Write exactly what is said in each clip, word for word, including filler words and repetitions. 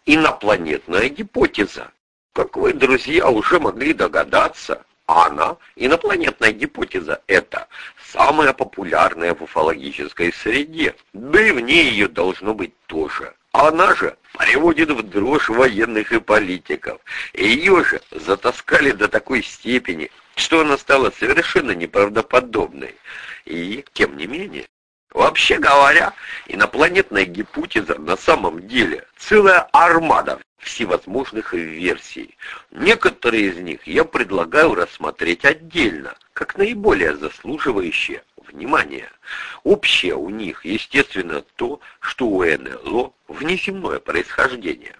инопланетная гипотеза. Как вы, друзья, уже могли догадаться, она, инопланетная гипотеза, это самая популярная в уфологической среде, да и вне ее должно быть тоже. Она же приводит в дрожь военных и политиков. Ее же затаскали до такой степени, что она стала совершенно неправдоподобной. И, тем не менее, вообще говоря, инопланетная гипотеза на самом деле целая армада всевозможных версий. Некоторые из них я предлагаю рассмотреть отдельно, как наиболее заслуживающие внимания. Общее у них, естественно, то, что у эн эл о внеземное происхождение.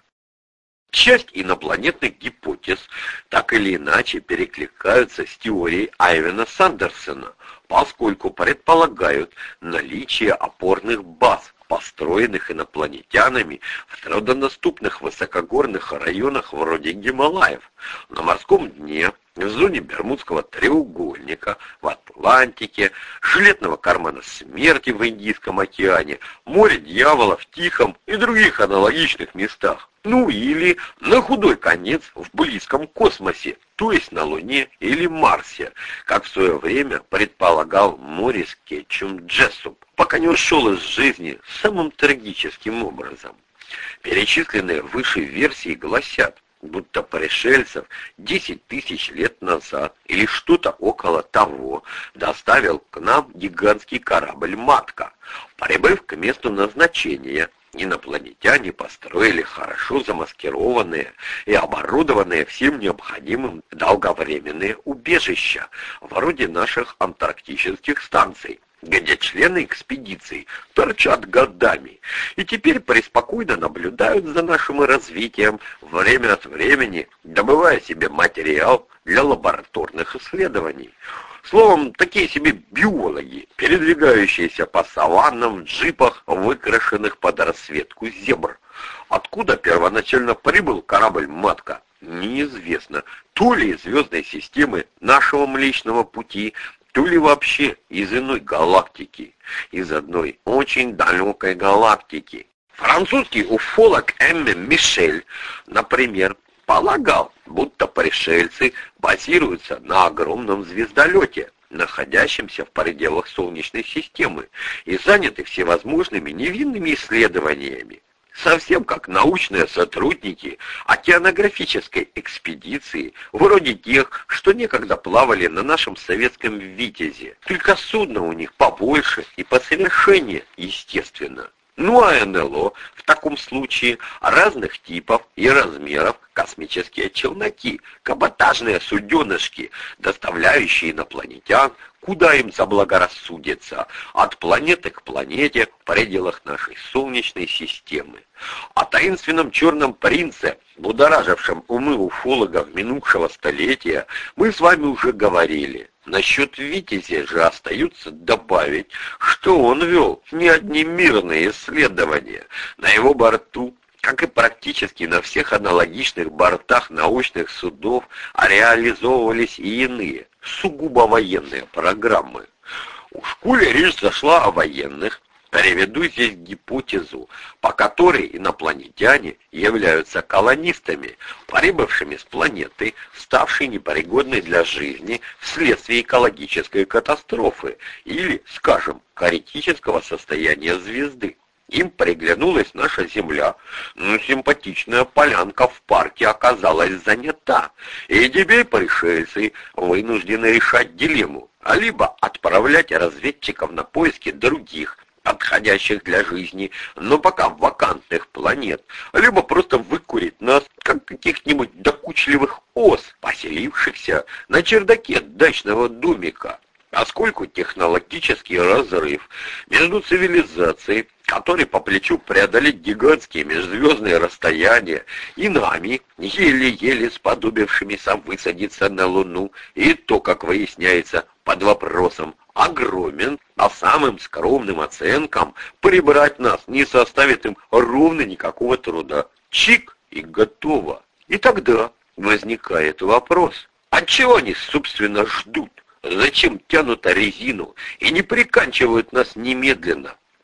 Часть инопланетных гипотез так или иначе перекликаются с теорией Айвена Сандерсона, поскольку предполагают наличие опорных баз, построенных инопланетянами в труднодоступных высокогорных районах вроде Гималаев, на морском дне, в зоне Бермудского треугольника, в Атлантике, жилетного кармана смерти в Индийском океане, море дьявола в Тихом и других аналогичных местах. Ну или, на худой конец, в близком космосе, то есть на Луне или Марсе, как в свое время предполагал Морис Кетчум Джессоп, пока не ушел из жизни самым трагическим образом. Перечисленные выше версии гласят, будто пришельцев десять тысяч лет назад или что-то около того доставил к нам гигантский корабль «Матка». Прибыв к месту назначения, инопланетяне построили хорошо замаскированные и оборудованные всем необходимым долговременные убежища, вроде наших антарктических станций, где члены экспедиций торчат годами и теперь преспокойно наблюдают за нашим развитием, время от времени добывая себе материал для лабораторных исследований. Словом, такие себе биологи, передвигающиеся по саваннам в джипах, выкрашенных под расцветку зебр. Откуда первоначально прибыл корабль «Матка», неизвестно. То ли из звездной системы нашего Млечного Пути, то ли вообще из иной галактики, из одной очень далекой галактики. Французский уфолог Эмме Мишель, например, полагал, будто пришельцы базируются на огромном звездолете, находящемся в пределах Солнечной системы, и заняты всевозможными невинными исследованиями. Совсем как научные сотрудники океанографической экспедиции, вроде тех, что некогда плавали на нашем советском «Витязе». Только судно у них побольше и посовершеннее, естественно. Ну а эн эл о в таком случае разных типов и размеров космические челноки, каботажные суденышки, доставляющие инопланетян, куда им заблагорассудится, от планеты к планете в пределах нашей Солнечной системы. О таинственном черном принце, будоражившем умы уфологов минувшего столетия, мы с вами уже говорили. Насчет Витязя же остается добавить, что он вел не одни мирные исследования. На его борту, как и практически на всех аналогичных бортах научных судов, реализовывались и иные, сугубо военные программы. Уж коли речь зашла о военных, приведу здесь гипотезу, по которой инопланетяне являются колонистами, прибывшими с планеты, ставшей непригодной для жизни вследствие экологической катастрофы или, скажем, критического состояния звезды. Им приглянулась наша Земля, но симпатичная полянка в парке оказалась занята, и теперь пришельцы вынуждены решать дилемму, а либо отправлять разведчиков на поиски других, подходящих для жизни, но пока вакантных планет, либо просто выкурить нас, как каких-нибудь докучливых ос, поселившихся на чердаке дачного домика. Поскольку технологический разрыв между цивилизацией, который по плечу преодолеть гигантские межзвездные расстояния, и нами, еле-еле сподобившимися высадиться на Луну, и то, как выясняется, под вопросом, огромен, а самым скромным оценкам прибрать нас не составит им ровно никакого труда. Чик, и готово. И тогда возникает вопрос, от чего они, собственно, ждут? Зачем тянут резину и не приканчивают нас немедленно?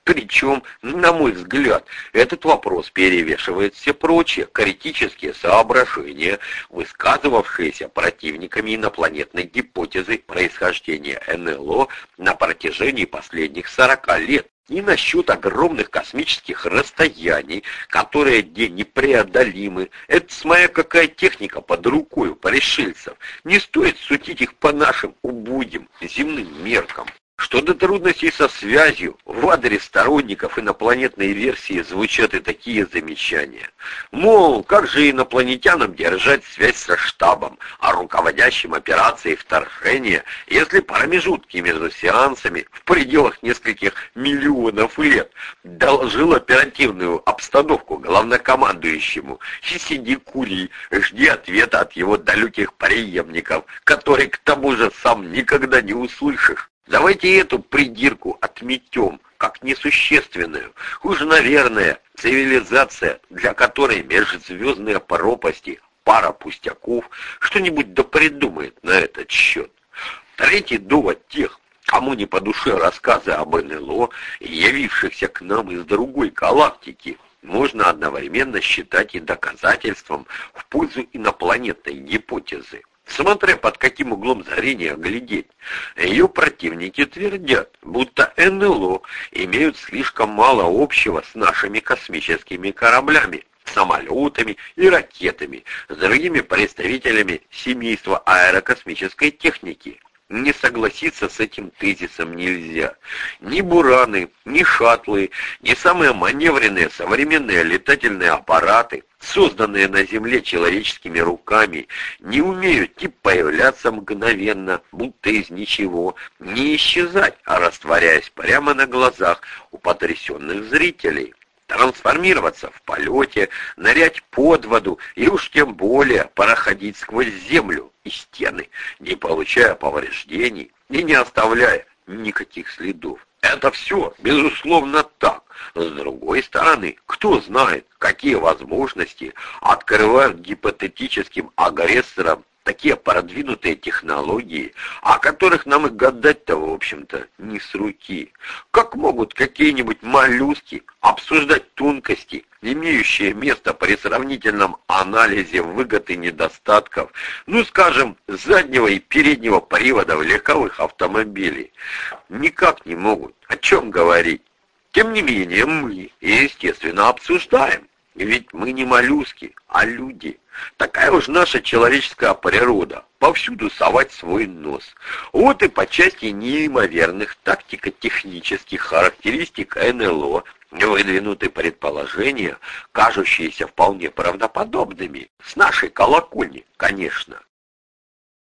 Причем, на мой взгляд, этот вопрос перевешивает все прочие критические соображения, высказывавшиеся противниками инопланетной гипотезы происхождения эн эл о на протяжении последних сорока лет. И насчет огромных космических расстояний, которые где непреодолимы. Это смотря какая техника под рукой у пришельцев. Не стоит судить их по нашим убогим земным меркам. Что до трудностей со связью, в адрес сторонников инопланетной версии звучат и такие замечания. Мол, как же инопланетянам держать связь со штабом, а руководящим операцией вторжения, если промежутки между сеансами в пределах нескольких миллионов лет доложил оперативную обстановку главнокомандующему, и сиди кури, жди ответа от его далеких преемников, который к тому же сам никогда не услышишь. Давайте эту придирку отметем, как несущественную. Уж, наверное, цивилизация, для которой межзвездные пропасти, пара пустяков, что-нибудь да придумает на этот счет. Третий довод тех, кому не по душе рассказы об эн эл о, явившихся к нам из другой галактики, можно одновременно считать и доказательством в пользу инопланетной гипотезы. Смотря под каким углом зрения глядеть, ее противники твердят, будто эн эл о имеют слишком мало общего с нашими космическими кораблями, самолетами и ракетами, с другими представителями семейства аэрокосмической техники. Не согласиться с этим тезисом нельзя. Ни бураны, ни шаттлы, ни самые маневренные современные летательные аппараты, созданные на Земле человеческими руками, не умеют ни появляться мгновенно, будто из ничего, не исчезать, а растворяясь прямо на глазах у потрясенных зрителей. Трансформироваться в полете, нырять под воду и уж тем более проходить сквозь землю и стены, не получая повреждений и не оставляя никаких следов. Это все, безусловно, так. С другой стороны, кто знает, какие возможности открывают гипотетическим агрессорам такие продвинутые технологии, о которых нам и гадать-то, в общем-то, не с руки. Как могут какие-нибудь моллюски обсуждать тонкости, имеющие место при сравнительном анализе выгод и недостатков, ну, скажем, заднего и переднего приводов легковых автомобилей? Никак не могут. О чем говорить? Тем не менее, мы, естественно, обсуждаем. Ведь мы не моллюски, а люди. Такая уж наша человеческая природа. Повсюду совать свой нос. Вот и по части неимоверных тактико-технических характеристик эн эл о выдвинуты предположения, кажущиеся вполне правдоподобными. С нашей колокольни, конечно.